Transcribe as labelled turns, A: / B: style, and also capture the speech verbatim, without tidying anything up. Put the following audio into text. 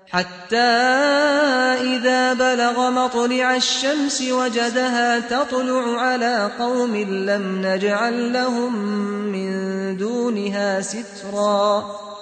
A: حتى إذا بلغ مطلع الشمس وجدها تطلع على قوم لم نجعل لهم من دونها سترا